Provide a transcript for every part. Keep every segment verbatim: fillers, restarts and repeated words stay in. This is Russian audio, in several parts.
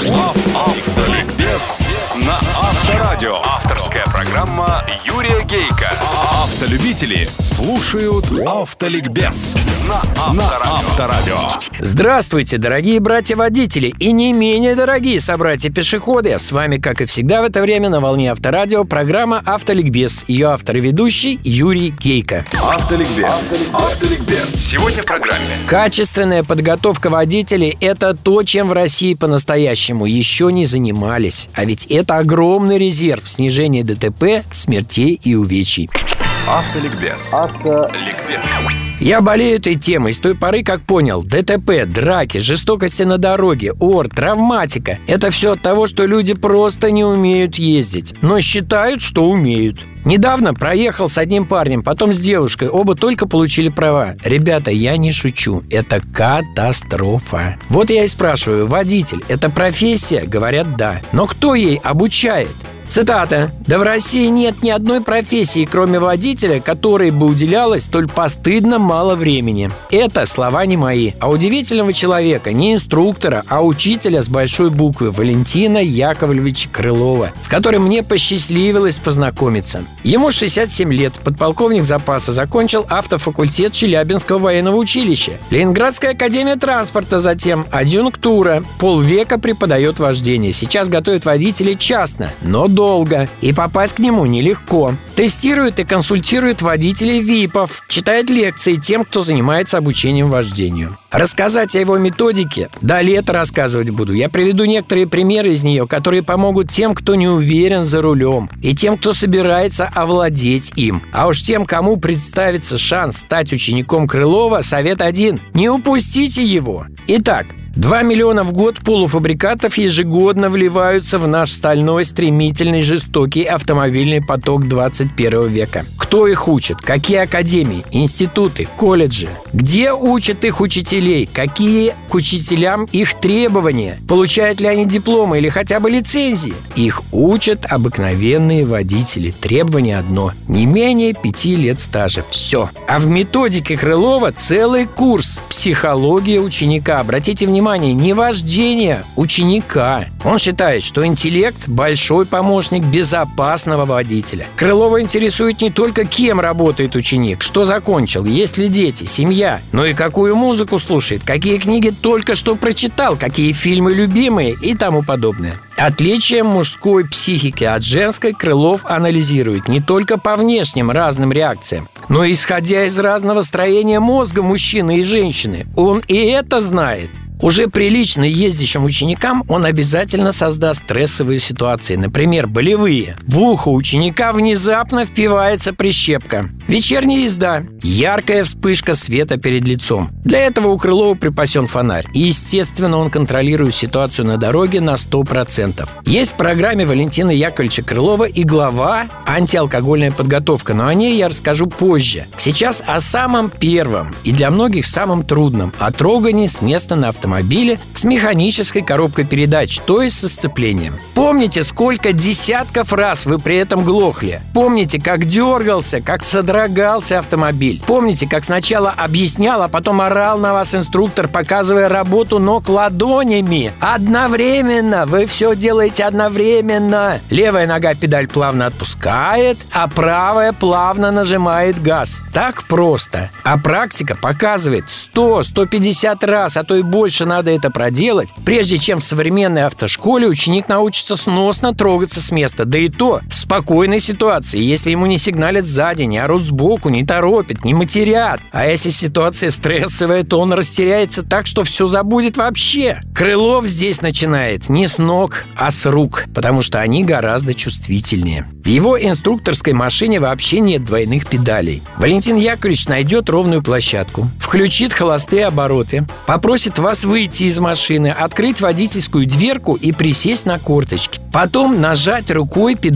Автоликбез на Авторадио. Авторская программа Юрия Гейка. Автолюбители слушают Автоликбез на Авторадио. Здравствуйте, дорогие братья-водители и не менее дорогие собратья-пешеходы. С вами, как и всегда в это время на волне Авторадио, программа Автоликбез. Ее автор и ведущий Юрий Гейка. Автоликбез. Автоликбез. Сегодня в программе. Качественная подготовка водителей – это то, чем в России по-настоящему еще не занимались. А ведь это огромный резерв снижения ДТП, смертей и увечий. Автоликбез. Автоликбез. Я болею этой темой с той поры, как понял: ДТП, драки, жестокости на дороге, ор, травматика – это все от того, что люди просто не умеют ездить, но считают, что умеют. Недавно проехал с одним парнем, потом с девушкой. Оба только получили права. Ребята, я не шучу. Это катастрофа. Вот я и спрашиваю: водитель – это профессия? Говорят, да. Но кто ей обучает? Цитата. «Да в России нет ни одной профессии, кроме водителя, которой бы уделялось столь постыдно мало времени». Это слова не мои, а удивительного человека, не инструктора, а учителя с большой буквы Валентина Яковлевича Крылова, с которым мне посчастливилось познакомиться. Ему шестьдесят семь лет, подполковник запаса, закончил автофакультет Челябинского военного училища, Ленинградская академия транспорта, затем адъюнктура, полвека преподает вождение. Сейчас готовит водителей частно, но долго, и попасть к нему нелегко. Тестирует и консультирует водителей ВИПов, читает лекции тем, кто занимается обучением вождению. Рассказать о его методике до лета рассказывать буду. Я приведу некоторые примеры из нее, которые помогут тем, кто не уверен за рулем, и тем, кто собирается овладеть им. А уж тем, кому представится шанс стать учеником Крылова, совет один: не упустите его. Итак, два миллиона в год полуфабрикатов ежегодно вливаются в наш стальной, стремительный, жестокий автомобильный поток двадцать первого века. Кто их учит? Какие академии, институты, колледжи? Где учат их учителей? Какие к учителям их требования? Получают ли они дипломы или хотя бы лицензии? Их учат обыкновенные водители. Требование одно: не менее пяти лет стажа. Все. А в методике Крылова целый курс «Психология ученика». Обратите внимание, не вождение ученика. Он считает, что интеллект – большой помощник безопасного водителя. Крылова интересует не только, кем работает ученик, что закончил, есть ли дети, семья, но и какую музыку слушает, какие книги только что прочитал, какие фильмы любимые и тому подобное. Отличие мужской психики от женской Крылов анализирует не только по внешним разным реакциям, но и исходя из разного строения мозга мужчины и женщины. Он и это знает. Уже прилично ездящим ученикам он обязательно создаст стрессовые ситуации, например, болевые. В ухо ученика внезапно впивается прищепка. Вечерняя езда. Яркая вспышка света перед лицом. Для этого у Крылова припасен фонарь. И, естественно, он контролирует ситуацию на дороге на сто процентов. Есть в программе Валентина Яковлевича Крылова и глава «Антиалкогольная подготовка», но о ней я расскажу позже. Сейчас о самом первом и для многих самом трудном – о трогании с места на автомобиле с механической коробкой передач, то есть со сцеплением. Помните, сколько десятков раз вы при этом глохли? Помните, как дергался, как содрогался автомобиль? Помните, как сначала объяснял, а потом орал на вас инструктор, показывая работу ног ладонями? Одновременно! Вы все делаете одновременно! Левая нога педаль плавно отпускает, а правая плавно нажимает газ. Так просто. А практика показывает сто - сто пятьдесят раз, а то и больше надо это проделать, прежде чем в современной автошколе ученик научится сносно трогаться с места. Да и то в спокойной ситуации, если ему не сигналят сзади, не орут сбоку, не торопят, не матерят. А если ситуация стрессовая, то он растеряется так, что все забудет вообще. Крылов здесь начинает не с ног, а с рук, потому что они гораздо чувствительнее. В его инструкторской машине вообще нет двойных педалей. Валентин Яковлевич найдет ровную площадку, включит холостые обороты, попросит вас выйти из машины, открыть водительскую дверку и присесть на корточки. Потом нажать рукой педаль сцепления.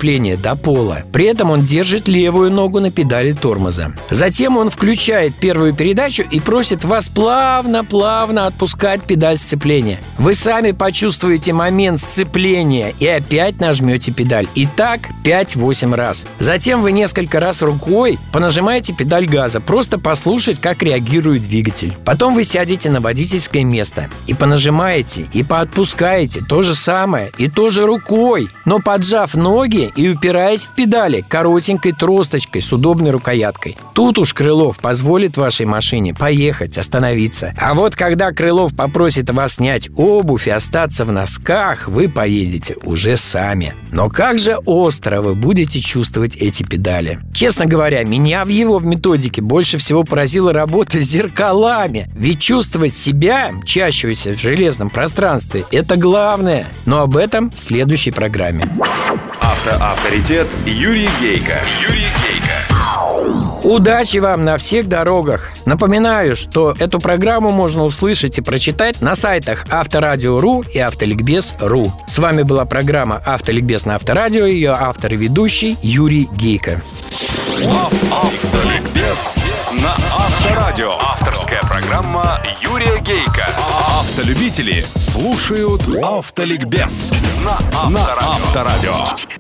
сцепления до пола. При этом он держит левую ногу на педали тормоза. Затем он включает первую передачу и просит вас плавно-плавно отпускать педаль сцепления. Вы сами почувствуете момент сцепления и опять нажмете педаль. И так пять-восемь раз. Затем вы несколько раз рукой понажимаете педаль газа, просто послушать, как реагирует двигатель. Потом вы сядете на водительское место и понажимаете, и поотпускаете то же самое, и тоже рукой, но поджав ноги и упираясь в педали коротенькой тросточкой с удобной рукояткой. Тут уж Крылов позволит вашей машине поехать, остановиться. А вот когда Крылов попросит вас снять обувь и остаться в носках, вы поедете уже сами. Но как же остро вы будете чувствовать эти педали. Честно говоря, меня в его в методике больше всего поразила работа с зеркалами. Ведь чувствовать себя, мчащегося в железном пространстве, это главное. Но об этом в следующей программе. Автоавторитет Юрий Гейко. Юрий Гейко. Удачи вам на всех дорогах! Напоминаю, что эту программу можно услышать и прочитать на сайтах Авторадио точка ру и Автоликбез точка ру. С вами была программа «Автоликбез» на Авторадио, ее автор и ведущий Юрий Гейко. Автоликбез на Авторадио. Авторская программа Юрия Гейко. Автолюбители слушают Автоликбез на Авторадио.